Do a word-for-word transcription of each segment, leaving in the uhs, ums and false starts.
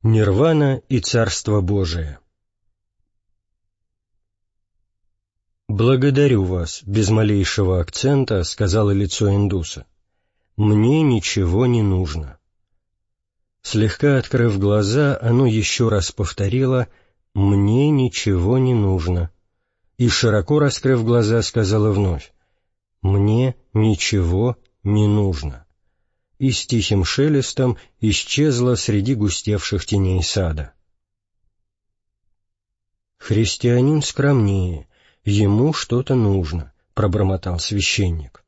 Нирвана и Царство Божие. «Благодарю вас», — без малейшего акцента сказала лицо индуса. «Мне ничего не нужно». Слегка открыв глаза, оно еще раз повторило «мне ничего не нужно» и, широко раскрыв глаза, сказала вновь «мне ничего не нужно» и с тихим шелестом исчезла среди густевших теней сада. «Христианин скромнее, ему что-то нужно», — пробормотал священник.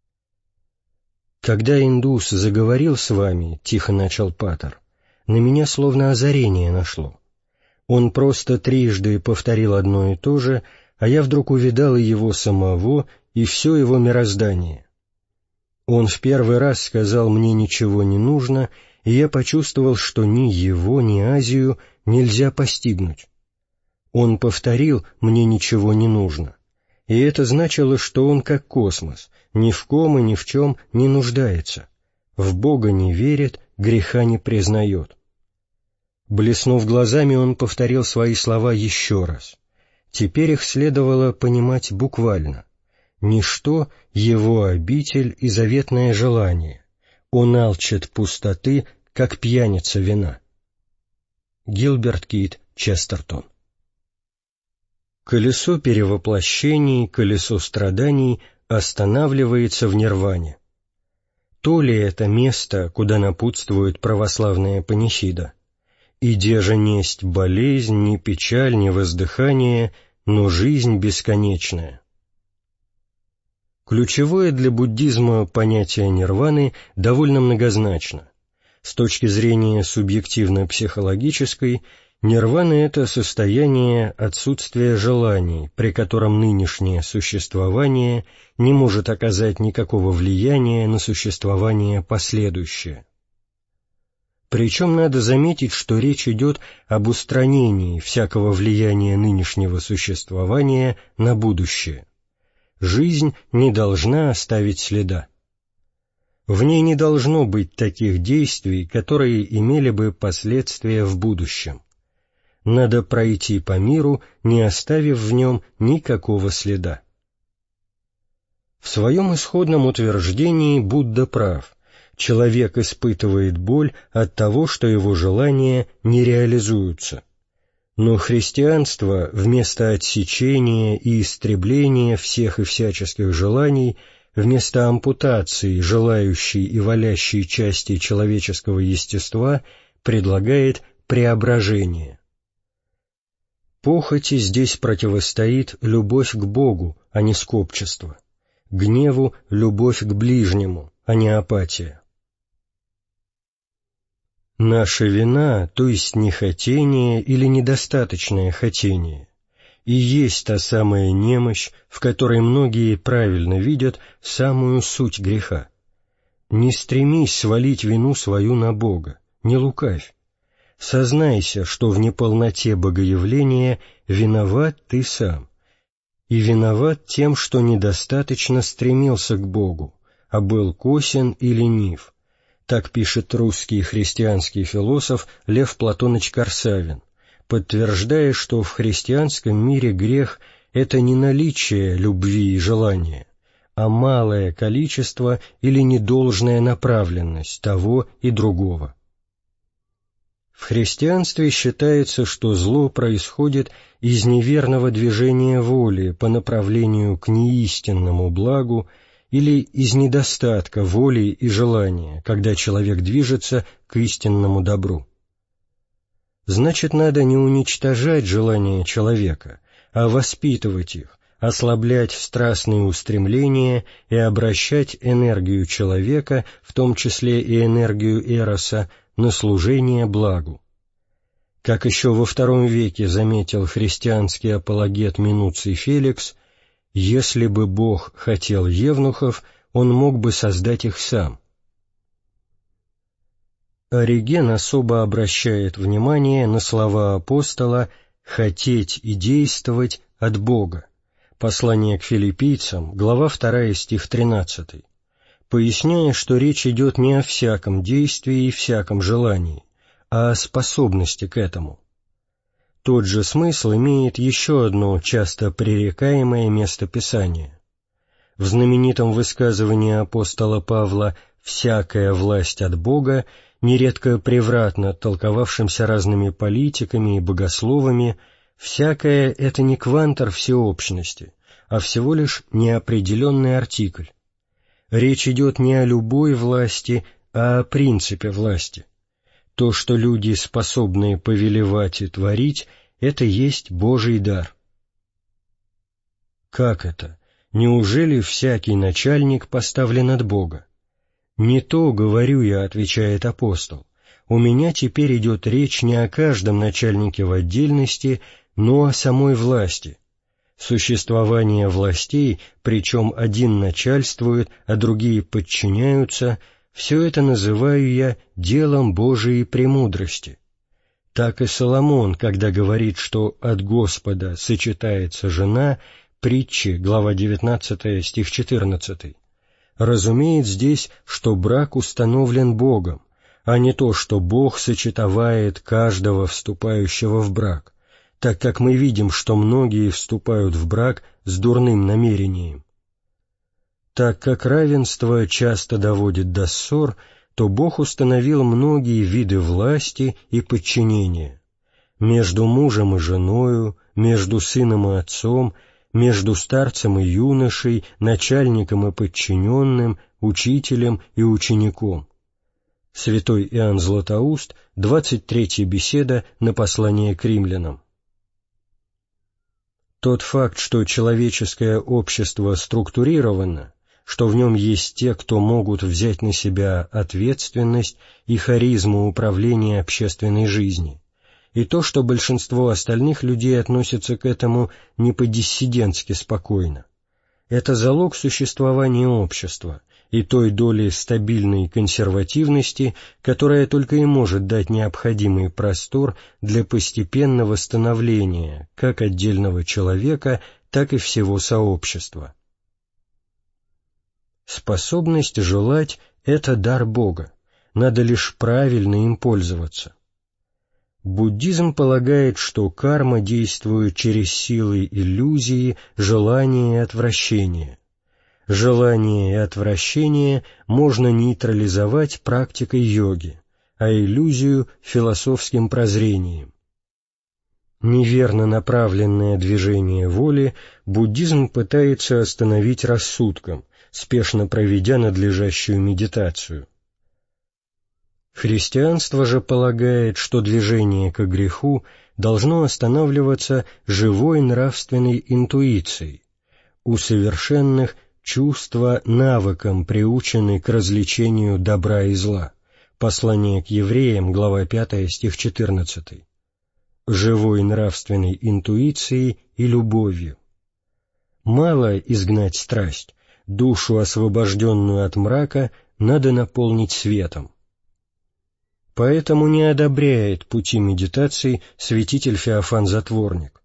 «Когда индус заговорил с вами, — тихо начал патер, — на меня словно озарение нашло. Он просто трижды повторил одно и то же, а я вдруг увидал и его самого, и все его мироздание. Он в первый раз сказал «мне ничего не нужно», и я почувствовал, что ни его, ни Азию нельзя постигнуть. Он повторил «мне ничего не нужно», и это значило, что он как космос, ни в ком и ни в чем не нуждается, в Бога не верит, греха не признает. Блеснув глазами, он повторил свои слова еще раз. Теперь их следовало понимать буквально. Ничто — его обитель и заветное желание. Он алчит пустоты, как пьяница вина. Гилберт Кит Честертон. Колесо перевоплощений, колесо страданий останавливается в нирване. То ли это место, куда напутствует православная панихида? «Иде же несть болезнь, ни печаль, ни воздыхание, но жизнь бесконечная». Ключевое для буддизма понятие нирваны довольно многозначно. С точки зрения субъективно-психологической, нирвана — это состояние отсутствия желаний, при котором нынешнее существование не может оказать никакого влияния на существование последующее. Причем надо заметить, что речь идет об устранении всякого влияния нынешнего существования на будущее. Жизнь не должна оставить следа. В ней не должно быть таких действий, которые имели бы последствия в будущем. Надо пройти по миру, не оставив в нем никакого следа. В своем исходном утверждении Будда прав. Человек испытывает боль от того, что его желания не реализуются. Но христианство вместо отсечения и истребления всех и всяческих желаний, вместо ампутации желающей и валящей части человеческого естества, предлагает преображение. Похоти здесь противостоит любовь к Богу, а не скопчество, гневу — любовь к ближнему, а не апатия. Наша вина, то есть нехотение или недостаточное хотение, и есть та самая немощь, в которой многие правильно видят самую суть греха. Не стремись свалить вину свою на Бога, не лукавь. Сознайся, что в неполноте богоявления виноват ты сам, и виноват тем, что недостаточно стремился к Богу, а был косен и ленив. Так пишет русский христианский философ Лев Платоныч Корсавин, подтверждая, что в христианском мире грех — это не наличие любви и желания, а малое количество или недолжная направленность того и другого. В христианстве считается, что зло происходит из неверного движения воли по направлению к неистинному благу или из недостатка воли и желания, когда человек движется к истинному добру. Значит, надо не уничтожать желания человека, а воспитывать их, ослаблять страстные устремления и обращать энергию человека, в том числе и энергию эроса, на служение благу. Как еще во втором веке заметил христианский апологет Минуций Феликс, если бы Бог хотел евнухов, он мог бы создать их сам. Ориген особо обращает внимание на слова апостола «хотеть и действовать от Бога». Послание к филиппийцам, глава вторая, стих тринадцатый, поясняя, что речь идет не о всяком действии и всяком желании, а о способности к этому. Тот же смысл имеет еще одно часто пререкаемое место Писания. В знаменитом высказывании апостола Павла «всякая власть от Бога», нередко превратно толковавшимся разными политиками и богословами, «всякая» — это не квантор всеобщности, а всего лишь неопределенный артикль. Речь идет не о любой власти, а о принципе власти. То, что люди способны повелевать и творить, это есть Божий дар. Как это? Неужели всякий начальник поставлен от Бога? «Не то, говорю я», — отвечает апостол, — «у меня теперь идет речь не о каждом начальнике в отдельности, но о самой власти. Существование властей, причем один начальствует, а другие подчиняются, все это называю я делом Божией премудрости. Так и Соломон, когда говорит, что от Господа сочетается жена, Притчи, глава девятнадцатая, стих четырнадцатый, разумеет здесь, что брак установлен Богом, а не то, что Бог сочетовает каждого вступающего в брак, так как мы видим, что многие вступают в брак с дурным намерением. Так как равенство часто доводит до ссор, то Бог установил многие виды власти и подчинения между мужем и женою, между сыном и отцом, между старцем и юношей, начальником и подчиненным, учителем и учеником. Святой Иоанн Златоуст, двадцать третья беседа на послание к римлянам. Тот факт, что человеческое общество структурировано, что в нем есть те, кто могут взять на себя ответственность и харизму управления общественной жизнью, и то, что большинство остальных людей относятся к этому не по-диссидентски спокойно. Это залог существования общества и той доли стабильной консервативности, которая только и может дать необходимый простор для постепенного становления как отдельного человека, так и всего сообщества. Способность желать — это дар Бога, надо лишь правильно им пользоваться. Буддизм полагает, что карма действует через силы иллюзии, желания и отвращения. Желание и отвращение можно нейтрализовать практикой йоги, а иллюзию — философским прозрением. Неверно направленное движение воли буддизм пытается остановить рассудком, спешно проведя надлежащую медитацию. Христианство же полагает, что движение к греху должно останавливаться живой нравственной интуицией. У совершенных чувства навыком приучены к различению добра и зла. Послание к евреям, глава пятая, стих четырнадцатый. Живой нравственной интуицией и любовью. Мало изгнать страсть, душу, освобожденную от мрака, надо наполнить светом. Поэтому не одобряет пути медитации святитель Феофан Затворник.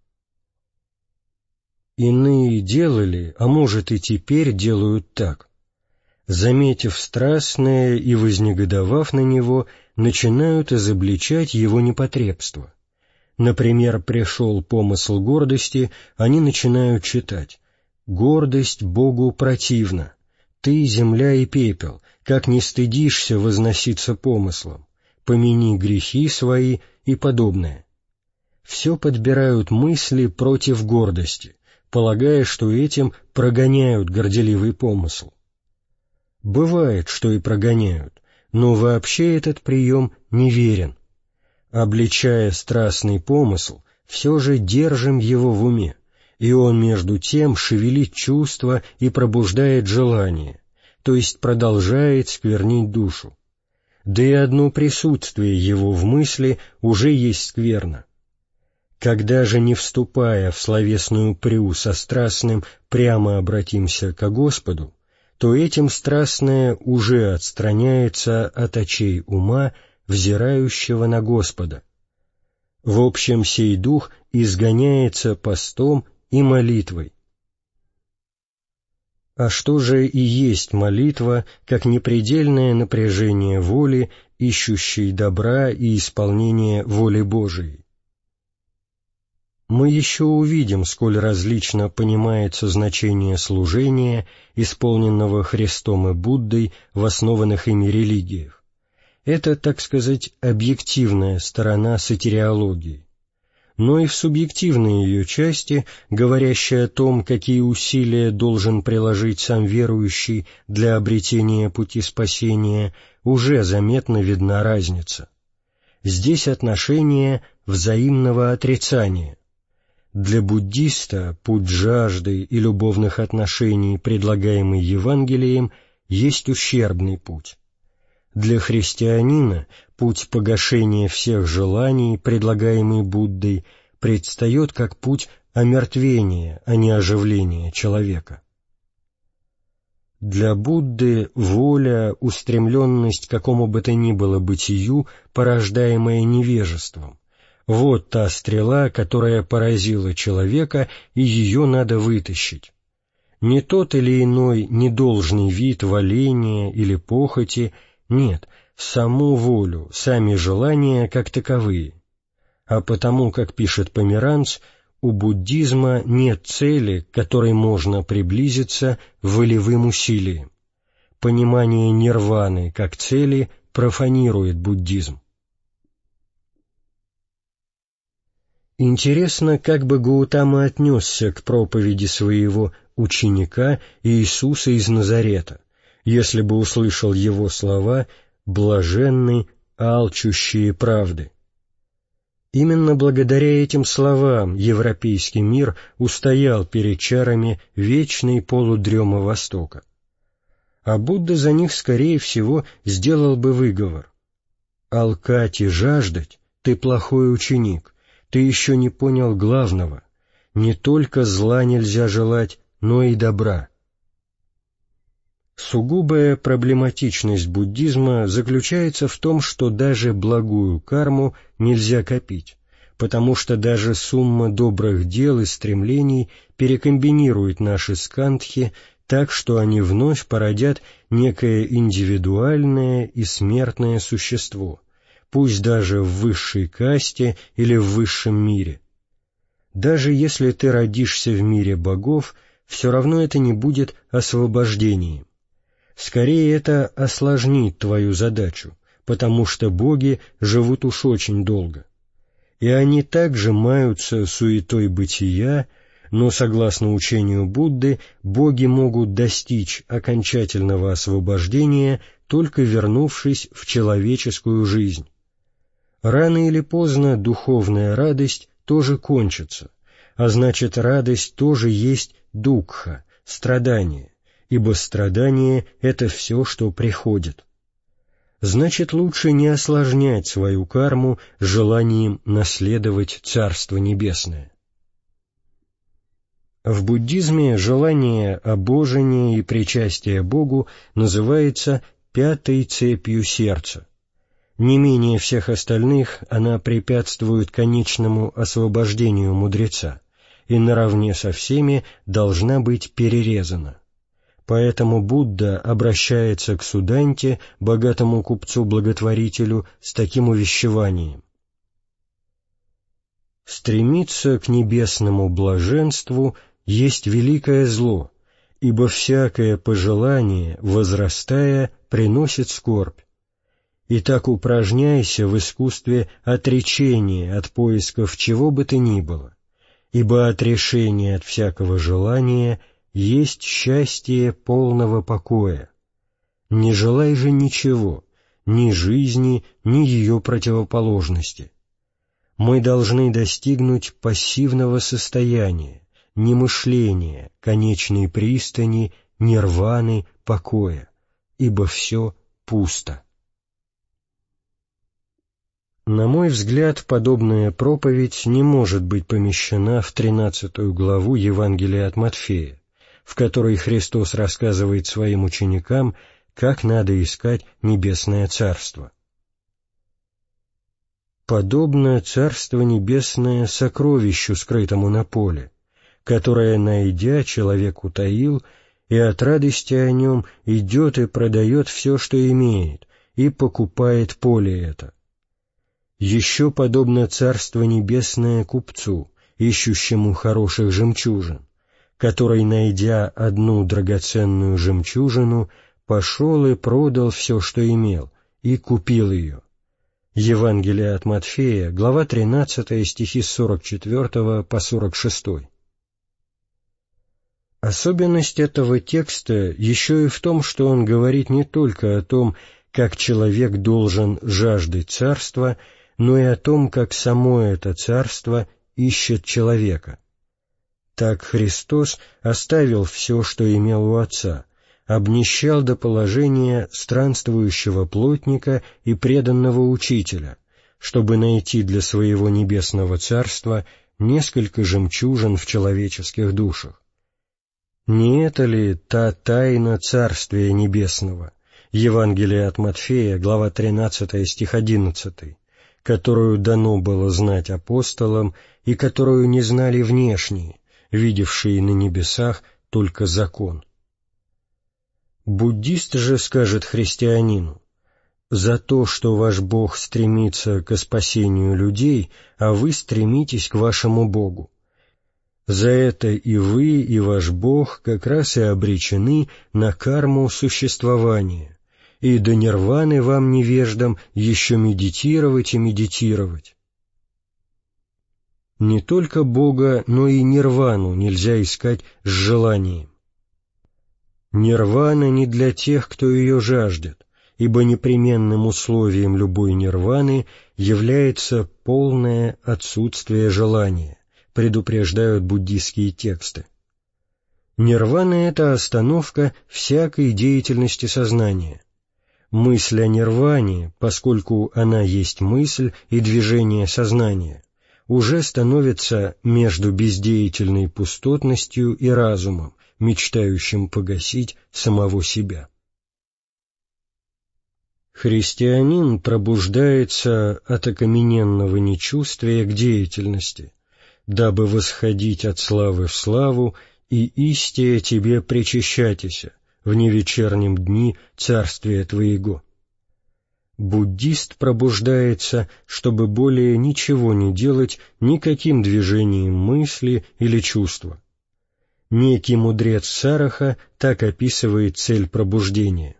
Иные делали, а может и теперь делают так. Заметив страстное и вознегодовав на него, начинают изобличать его непотребство. Например, пришел помысл гордости, они начинают читать: «Гордость Богу противна, ты, земля и пепел, как не стыдишься возноситься помыслом, помяни грехи свои» и подобное. Все подбирают мысли против гордости, полагая, что этим прогоняют горделивый помысл. Бывает, что и прогоняют, но вообще этот прием неверен. Обличая страстный помысл, все же держим его в уме, и он между тем шевелит чувства и пробуждает желание, то есть продолжает сквернить душу. Да и одно присутствие его в мысли уже есть скверно. Когда же, не вступая в словесную прю со страстным, прямо обратимся ко Господу, то этим страстное уже отстраняется от очей ума, взирающего на Господа. В общем, сей дух изгоняется постом и молитвой. А что же и есть молитва, как непредельное напряжение воли ищущий добра и исполнения воли Божией. Мы еще увидим, сколь различно понимается значение служения, исполненного Христом и Буддой в основанных ими религиях. Это, так сказать, объективная сторона сотириологии. Но и в субъективной ее части, говорящей о том, какие усилия должен приложить сам верующий для обретения пути спасения, уже заметно видна разница. Здесь отношение взаимного отрицания. Для буддиста путь жажды и любовных отношений, предлагаемый Евангелием, есть ущербный путь. Для христианина путь погашения всех желаний, предлагаемый Буддой, предстает как путь омертвения, а не оживления человека. Для Будды воля, устремленность к какому бы то ни было бытию, порождаемая невежеством, вот та стрела, которая поразила человека, и ее надо вытащить. Не тот или иной недолжный вид валения или похоти, нет, саму волю, сами желания как таковые. А потому, как пишет Померанц, у буддизма нет цели, к которой можно приблизиться волевым усилием. Понимание нирваны как цели профанирует буддизм. Интересно, как бы Гаутама отнесся к проповеди своего ученика Иисуса из Назарета, если бы услышал его слова «блаженны, алчущие правды». Именно благодаря этим словам европейский мир устоял перед чарами вечной полудрема Востока. А Будда за них, скорее всего, сделал бы выговор. «Алкать и жаждать — ты плохой ученик, ты еще не понял главного. Не только зла нельзя желать, но и добра». Сугубая проблематичность буддизма заключается в том, что даже благую карму нельзя копить, потому что даже сумма добрых дел и стремлений перекомбинирует наши скандхи так, что они вновь породят некое индивидуальное и смертное существо, пусть даже в высшей касте или в высшем мире. Даже если ты родишься в мире богов, все равно это не будет освобождением. Скорее, это осложнит твою задачу, потому что боги живут уж очень долго. И они также маются суетой бытия, но, согласно учению Будды, боги могут достичь окончательного освобождения, только вернувшись в человеческую жизнь. Рано или поздно духовная радость тоже кончится, а значит, радость тоже есть дукха, страдание, ибо страдание — это все, что приходит. Значит, лучше не осложнять свою карму желанием наследовать Царство Небесное. В буддизме желание обожения и причастия Богу называется пятой цепью сердца. Не менее всех остальных она препятствует конечному освобождению мудреца и наравне со всеми должна быть перерезана. Поэтому Будда обращается к Суданте, богатому купцу-благотворителю, с таким увещеванием. «Стремиться к небесному блаженству есть великое зло, ибо всякое пожелание, возрастая, приносит скорбь. Итак, упражняйся в искусстве отречения от поисков чего бы то ни было, ибо отрешение от всякого желания есть счастье полного покоя. Не желай же ничего, ни жизни, ни ее противоположности. Мы должны достигнуть пассивного состояния, немышления, конечной пристани, нирваны, покоя, ибо все пусто». На мой взгляд, подобная проповедь не может быть помещена в тринадцатую главу Евангелия от Матфея, в которой Христос рассказывает своим ученикам, как надо искать Небесное Царство. Подобно Царство Небесное сокровищу, скрытому на поле, которое, найдя, человек утаил, и от радости о нем идет и продает все, что имеет, и покупает поле это. Еще подобно Царство Небесное купцу, ищущему хороших жемчужин, который, найдя одну драгоценную жемчужину, пошел и продал все, что имел, и купил ее. Евангелие от Матфея, глава тринадцатая, стихи с сорок четвёртого по сорок шестой. Особенность этого текста еще и в том, что он говорит не только о том, как человек должен жаждать царства, но и о том, как само это царство ищет человека. Так Христос оставил все, что имел у Отца, обнищал до положения странствующего плотника и преданного учителя, чтобы найти для своего небесного царства несколько жемчужин в человеческих душах. Не это ли та тайна Царствия Небесного, Евангелие от Матфея, глава тринадцатая, стих одиннадцатый, которую дано было знать апостолам и которую не знали внешние, видевшие на небесах только закон? Буддист же скажет христианину: «За то, что ваш Бог стремится к спасению людей, а вы стремитесь к вашему Богу. За это и вы, и ваш Бог как раз и обречены на карму существования, и до нирваны вам, невеждам, еще медитировать и медитировать». Не только Бога, но и нирвану нельзя искать с желанием. Нирвана не для тех, кто ее жаждет, ибо непременным условием любой нирваны является полное отсутствие желания, предупреждают буддистские тексты. Нирвана — это остановка всякой деятельности сознания. Мысль о нирване, поскольку она есть мысль и движение сознания, уже становится между бездеятельной пустотностью и разумом, мечтающим погасить самого себя. Христианин пробуждается от окамененного нечувствия к деятельности, дабы восходить от славы в славу и истие тебе причащатися в невечернем дни царствия твоего. Буддист пробуждается, чтобы более ничего не делать никаким движением мысли или чувства. Некий мудрец Сараха так описывает цель пробуждения.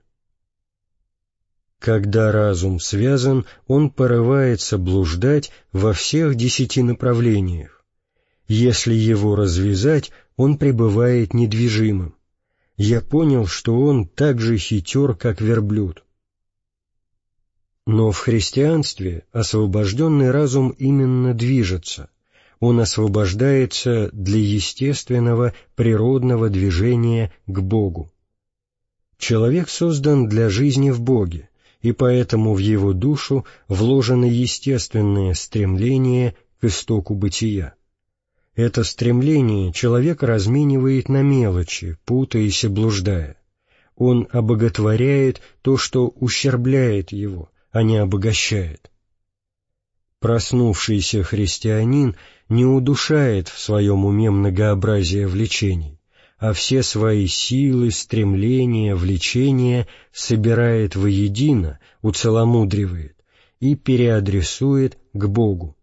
Когда разум связан, он порывается блуждать во всех десяти направлениях. Если его развязать, он пребывает недвижимым. Я понял, что он так же хитер, как верблюд. Но в христианстве освобожденный разум именно движется. Он освобождается для естественного природного движения к Богу. Человек создан для жизни в Боге, и поэтому в его душу вложено естественное стремление к истоку бытия. Это стремление человек разменивает на мелочи, путаясь и блуждая. Он обоготворяет то, что ущербляет его, а не обогащает. Проснувшийся христианин не удушает в своем уме многообразие влечений, а все свои силы, стремления, влечения собирает воедино, уцеломудривает и переадресует к Богу.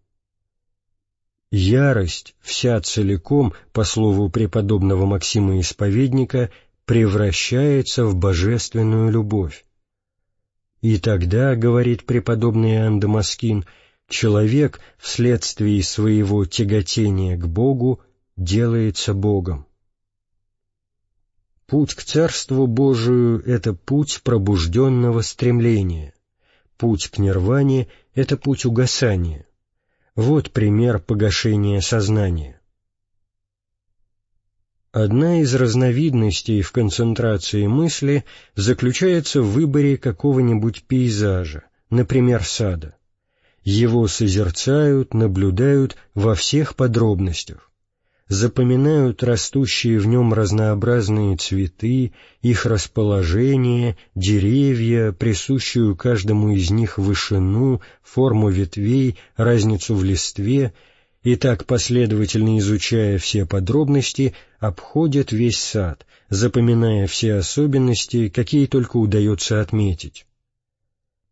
Ярость, вся целиком, по слову преподобного Максима Исповедника, превращается в божественную любовь. И тогда, говорит преподобный Иоанн Дамаскин, человек вследствие своего тяготения к Богу делается Богом. Путь к Царству Божию — это путь пробужденного стремления. Путь к нирване — это путь угасания. Вот пример погашения сознания. Одна из разновидностей в концентрации мысли заключается в выборе какого-нибудь пейзажа, например, сада. Его созерцают, наблюдают во всех подробностях, запоминают растущие в нем разнообразные цветы, их расположение, деревья, присущую каждому из них вышину, форму ветвей, разницу в листве, и так, последовательно изучая все подробности, обходят весь сад, запоминая все особенности, какие только удается отметить.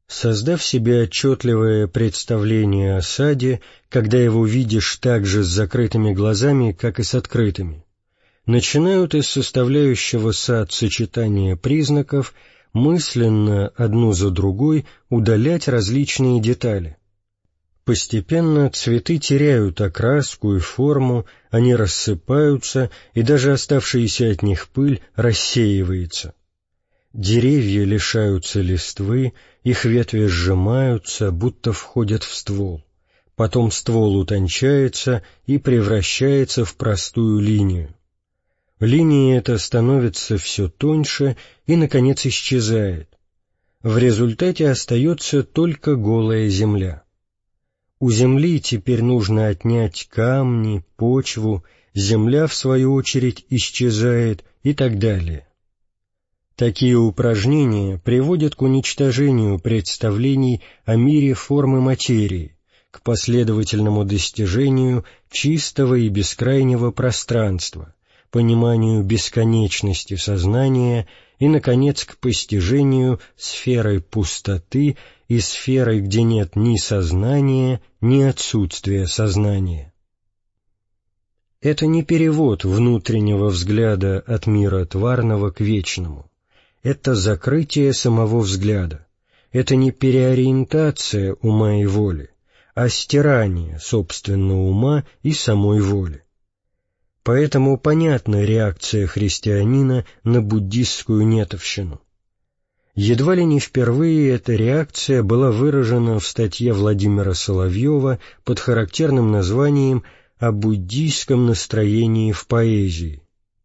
Создав себе отчетливое представление о саде, когда его видишь так же с закрытыми глазами, как и с открытыми, начинают из составляющего сад сочетания признаков мысленно одну за другой удалять различные детали. Постепенно цветы теряют окраску и форму, они рассыпаются, и даже оставшаяся от них пыль рассеивается. Деревья лишаются листвы, их ветви сжимаются, будто входят в ствол. Потом ствол утончается и превращается в простую линию. Линия эта становится все тоньше и, наконец, исчезает. В результате остается только голая земля. У земли теперь нужно отнять камни, почву, земля, в свою очередь, исчезает и так далее. Такие упражнения приводят к уничтожению представлений о мире формы материи, к последовательному достижению чистого и бескрайнего пространства, пониманию бесконечности сознания и, наконец, к постижению сферы пустоты и сферы, где нет ни сознания, ни отсутствия сознания. Это не перевод внутреннего взгляда от мира тварного к вечному. Это закрытие самого взгляда. Это не переориентация ума и воли, а стирание собственного ума и самой воли. Поэтому понятна реакция христианина на буддистскую нетовщину. Едва ли не впервые эта реакция была выражена в статье Владимира Соловьева под характерным названием «О буддийском настроении в поэзии».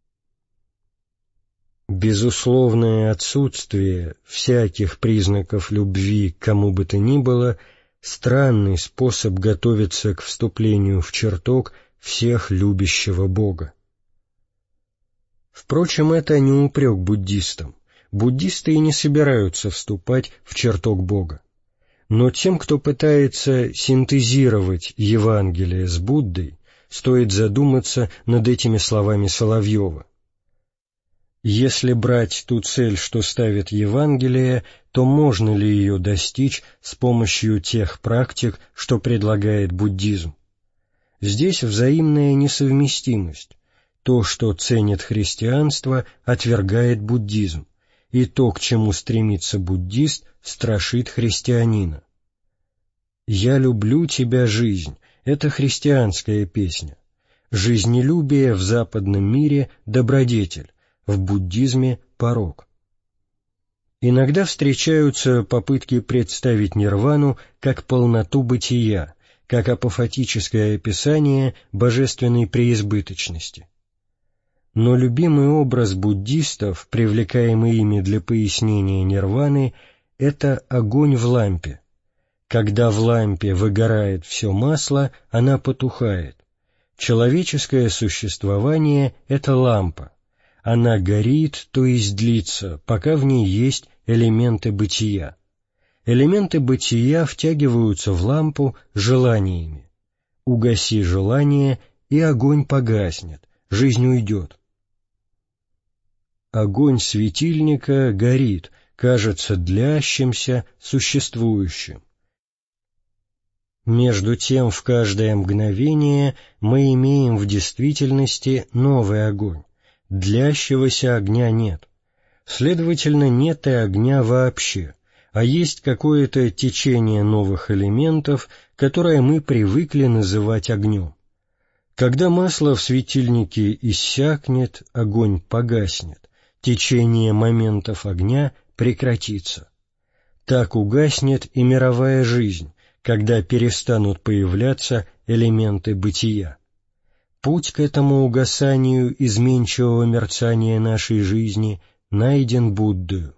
Безусловное отсутствие всяких признаков любви к кому бы то ни было — странный способ готовиться к вступлению в чертог всех любящего Бога. Впрочем, это не упрек буддистам. Буддисты и не собираются вступать в чертог Бога. Но тем, кто пытается синтезировать Евангелие с Буддой, стоит задуматься над этими словами Соловьева. Если брать ту цель, что ставит Евангелие, то можно ли ее достичь с помощью тех практик, что предлагает буддизм? Здесь взаимная несовместимость. То, что ценит христианство, отвергает буддизм, и то, к чему стремится буддист, страшит христианина. «Я люблю тебя, жизнь» — это христианская песня. Жизнелюбие в западном мире — добродетель, в буддизме — порок. Иногда встречаются попытки представить нирвану как полноту бытия, как апофатическое описание божественной преизбыточности. Но любимый образ буддистов, привлекаемый ими для пояснения нирваны, — это огонь в лампе. Когда в лампе выгорает все масло, она потухает. Человеческое существование — это лампа. Она горит, то есть длится, пока в ней есть элементы бытия. Элементы бытия втягиваются в лампу желаниями. Угаси желание, и огонь погаснет, жизнь уйдет. Огонь светильника горит, кажется длящимся, существующим. Между тем, в каждое мгновение мы имеем в действительности новый огонь. Длящегося огня нет. Следовательно, нет и огня вообще, а есть какое-то течение новых элементов, которое мы привыкли называть огнем. Когда масло в светильнике иссякнет, огонь погаснет, течение моментов огня прекратится. Так угаснет и мировая жизнь, когда перестанут появляться элементы бытия. Путь к этому угасанию изменчивого мерцания нашей жизни найден Буддою.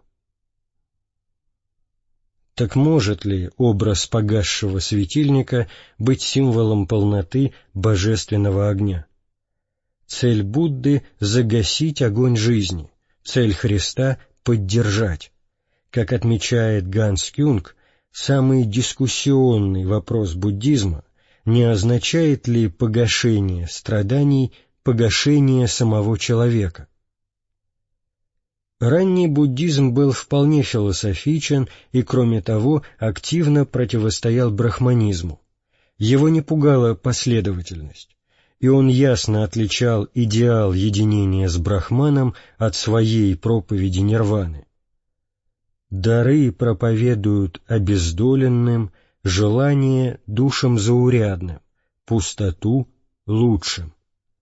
Так может ли образ погасшего светильника быть символом полноты божественного огня? Цель Будды — загасить огонь жизни, цель Христа — поддержать. Как отмечает Ганс Кюнг, самый дискуссионный вопрос буддизма — не означает ли погашение страданий погашение самого человека? Ранний буддизм был вполне философичен и, кроме того, активно противостоял брахманизму. Его не пугала последовательность, и он ясно отличал идеал единения с Брахманом от своей проповеди нирваны. Дары проповедуют обездоленным, желание душам заурядным, пустоту лучшим.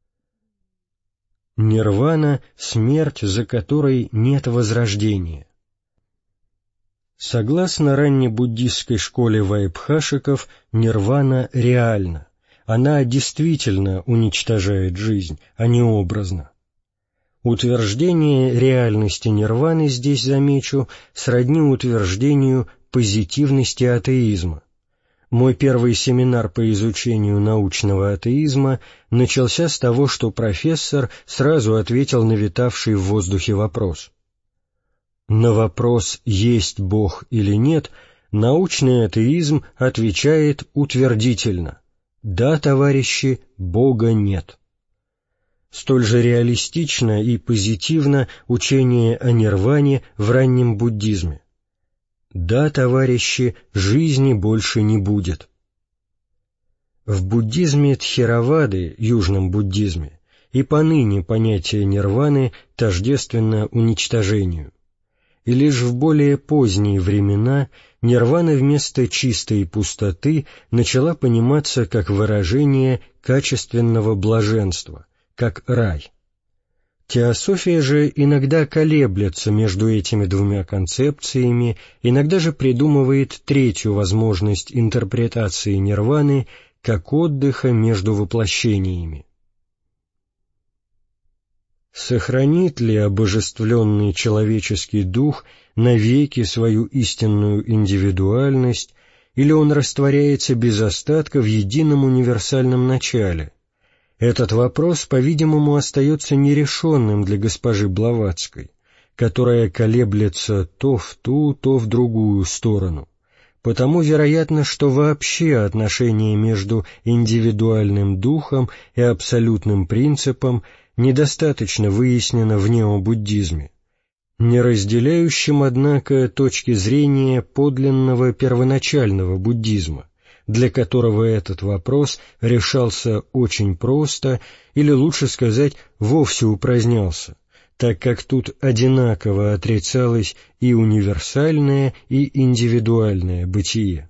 Нирвана — смерть, за которой нет возрождения. Согласно раннебуддистской школе вайбхашиков, нирвана реальна. Она действительно уничтожает жизнь, а не образно. Утверждение реальности нирваны здесь, замечу, сродни утверждению позитивности атеизма. Мой первый семинар по изучению научного атеизма начался с того, что профессор сразу ответил на витавший в воздухе вопрос. На вопрос «есть Бог или нет» научный атеизм отвечает утвердительно «Да, товарищи, Бога нет». Столь же реалистично и позитивно учение о нирване в раннем буддизме. Да, товарищи, жизни больше не будет. В буддизме Тхеравады, южном буддизме, и поныне понятие нирваны тождественно уничтожению. И лишь в более поздние времена нирвана вместо чистой пустоты начала пониматься как выражение качественного блаженства, как рай. Теософия же иногда колеблется между этими двумя концепциями, иногда же придумывает третью возможность интерпретации нирваны как отдыха между воплощениями. Сохранит ли обожествленный человеческий дух навеки свою истинную индивидуальность, или он растворяется без остатка в едином универсальном начале? Этот вопрос, по-видимому, остается нерешенным для госпожи Блаватской, которая колеблется то в ту, то в другую сторону. Потому вероятно, что вообще отношение между индивидуальным духом и абсолютным принципом недостаточно выяснено в необуддизме, не разделяющим, однако, точки зрения подлинного первоначального буддизма, для которого этот вопрос решался очень просто, или, лучше сказать, вовсе упразднялся, так как тут одинаково отрицалось и универсальное, и индивидуальное бытие.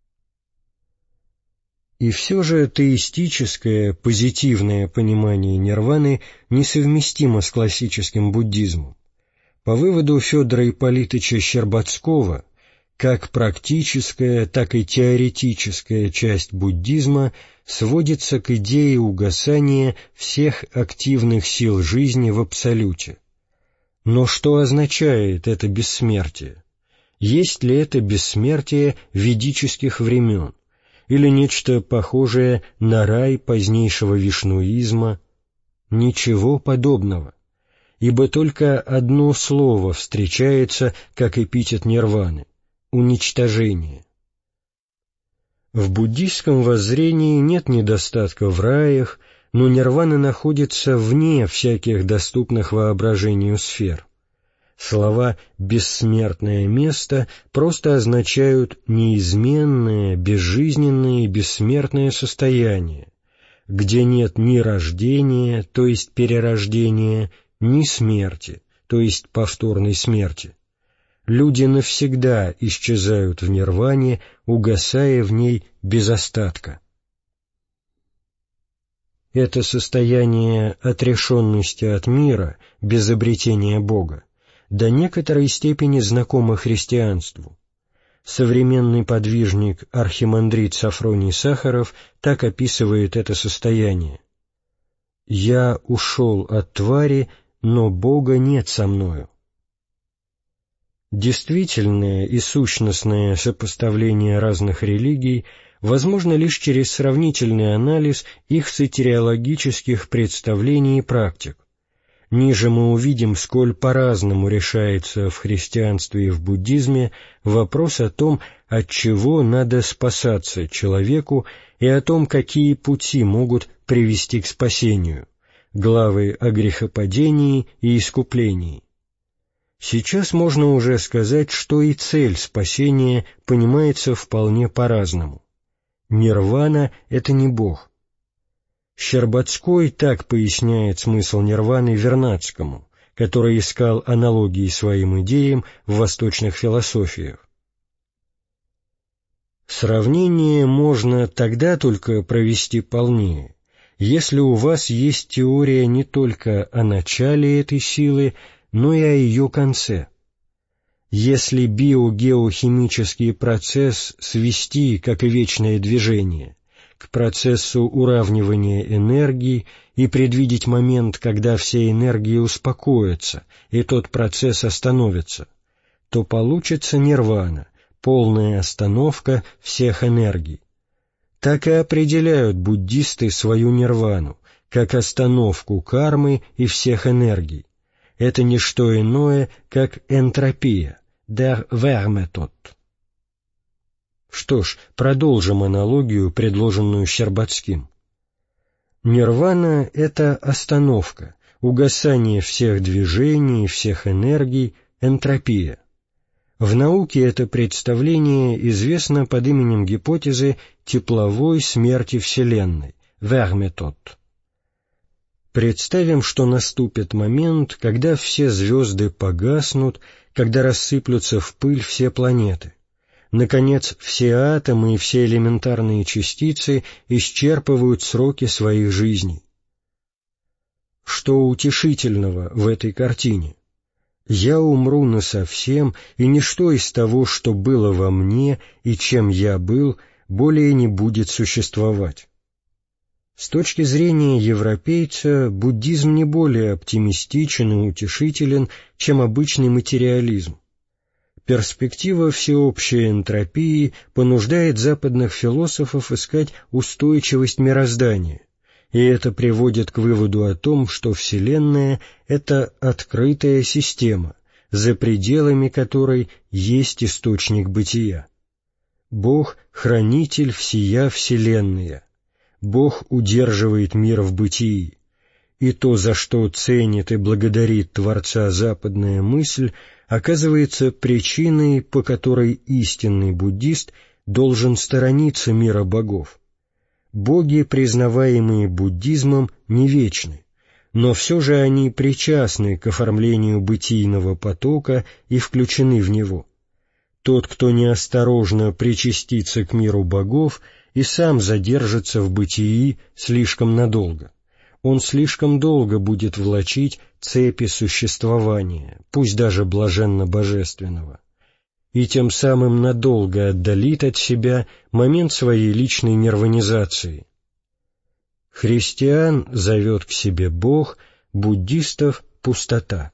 И все же теистическое, позитивное понимание нирваны несовместимо с классическим буддизмом. По выводу Федора Ипполитыча Щербацкого, как практическая, так и теоретическая часть буддизма сводится к идее угасания всех активных сил жизни в абсолюте. Но что означает это бессмертие? Есть ли это бессмертие ведических времен, или нечто похожее на рай позднейшего вишнуизма? Ничего подобного, ибо только одно слово встречается как эпитет нирваны — уничтожение. В буддийском воззрении нет недостатка в раях, но нирвана находится вне всяких доступных воображению сфер. Слова «бессмертное место» просто означают неизменное, безжизненное и бессмертное состояние, где нет ни рождения, то есть перерождения, ни смерти, то есть повторной смерти. Люди навсегда исчезают в нирване, угасая в ней без остатка. Это состояние отрешенности от мира, без обретения Бога, до некоторой степени знакомо христианству. Современный подвижник архимандрит Сафроний Сахаров так описывает это состояние. «Я ушел от твари, но Бога нет со мною». Действительное и сущностное сопоставление разных религий возможно лишь через сравнительный анализ их сотириологических представлений и практик. Ниже мы увидим, сколь по-разному решается в христианстве и в буддизме вопрос о том, от чего надо спасаться человеку, и о том, какие пути могут привести к спасению, главы о грехопадении и искуплении. Сейчас можно уже сказать, что и цель спасения понимается вполне по-разному. Нирвана — это не Бог. Щербацкой так поясняет смысл нирваны Вернадскому, который искал аналогии своим идеям в восточных философиях. Сравнение можно тогда только провести полнее, если у вас есть теория не только о начале этой силы, но и о ее конце. Если биогеохимический процесс свести, как и вечное движение, к процессу уравнивания энергии и предвидеть момент, когда все энергии успокоятся, и тот процесс остановится, то получится нирвана, полная остановка всех энергий. Так и определяют буддисты свою нирвану, как остановку кармы и всех энергий. Это не что иное, как энтропия, der Wärmetod. Что ж, продолжим аналогию, предложенную Щербацким. Нирвана — это остановка, угасание всех движений, всех энергий, энтропия. В науке это представление известно под именем гипотезы тепловой смерти Вселенной, Wärmetod. Представим, что наступит момент, когда все звезды погаснут, когда рассыплются в пыль все планеты. Наконец, все атомы и все элементарные частицы исчерпывают сроки своих жизней. Что утешительного в этой картине? Я умру насовсем, и ничто из того, что было во мне и чем я был, более не будет существовать. С точки зрения европейца, буддизм не более оптимистичен и утешителен, чем обычный материализм. Перспектива всеобщей энтропии понуждает западных философов искать устойчивость мироздания, и это приводит к выводу о том, что Вселенная — это открытая система, за пределами которой есть источник бытия. Бог — хранитель всея Вселенная. Бог удерживает мир в бытии, и то, за что ценит и благодарит Творца западная мысль, оказывается причиной, по которой истинный буддист должен сторониться мира богов. Боги, признаваемые буддизмом, не вечны, но все же они причастны к оформлению бытийного потока и включены в него. Тот, кто неосторожно причастится к миру богов, и сам задержится в бытии слишком надолго. Он слишком долго будет влачить цепи существования, пусть даже блаженно-божественного, и тем самым надолго отдалит от себя момент своей личной нирванизации. Христиан зовет к себе Бог, буддистов — пустота.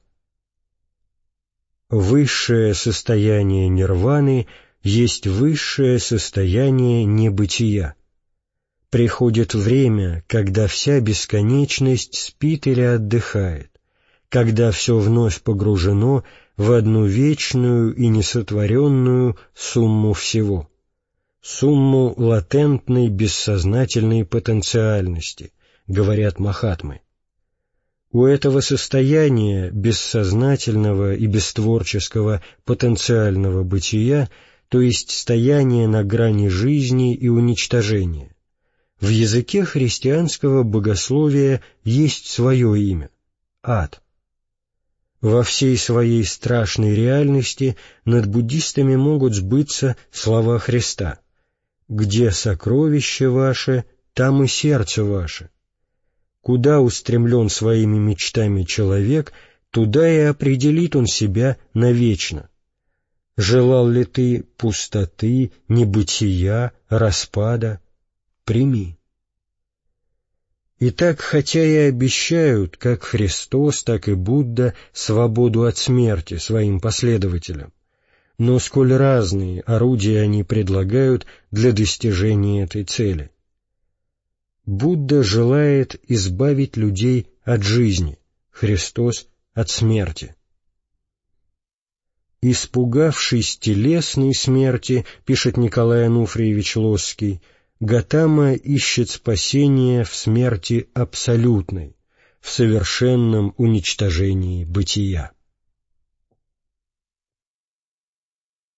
Высшее состояние нирваны есть высшее состояние небытия. Приходит время, когда вся бесконечность спит или отдыхает, когда все вновь погружено в одну вечную и несотворенную сумму всего, сумму латентной бессознательной потенциальности, говорят махатмы. У этого состояния бессознательного и бестворческого потенциального бытия, то есть стояния на грани жизни и уничтожения, в языке христианского богословия есть свое имя — ад. Во всей своей страшной реальности над буддистами могут сбыться слова Христа: «Где сокровище ваше, там и сердце ваше». Куда устремлен своими мечтами человек, туда и определит он себя навечно. Желал ли ты пустоты, небытия, распада? Прими. Итак, хотя и обещают, как Христос, так и Будда, свободу от смерти своим последователям, но сколь разные орудия они предлагают для достижения этой цели. Будда желает избавить людей от жизни, Христос — от смерти. Испугавшись телесной смерти, пишет Николай Ануфриевич Лосский, Готама ищет спасения в смерти абсолютной, в совершенном уничтожении бытия.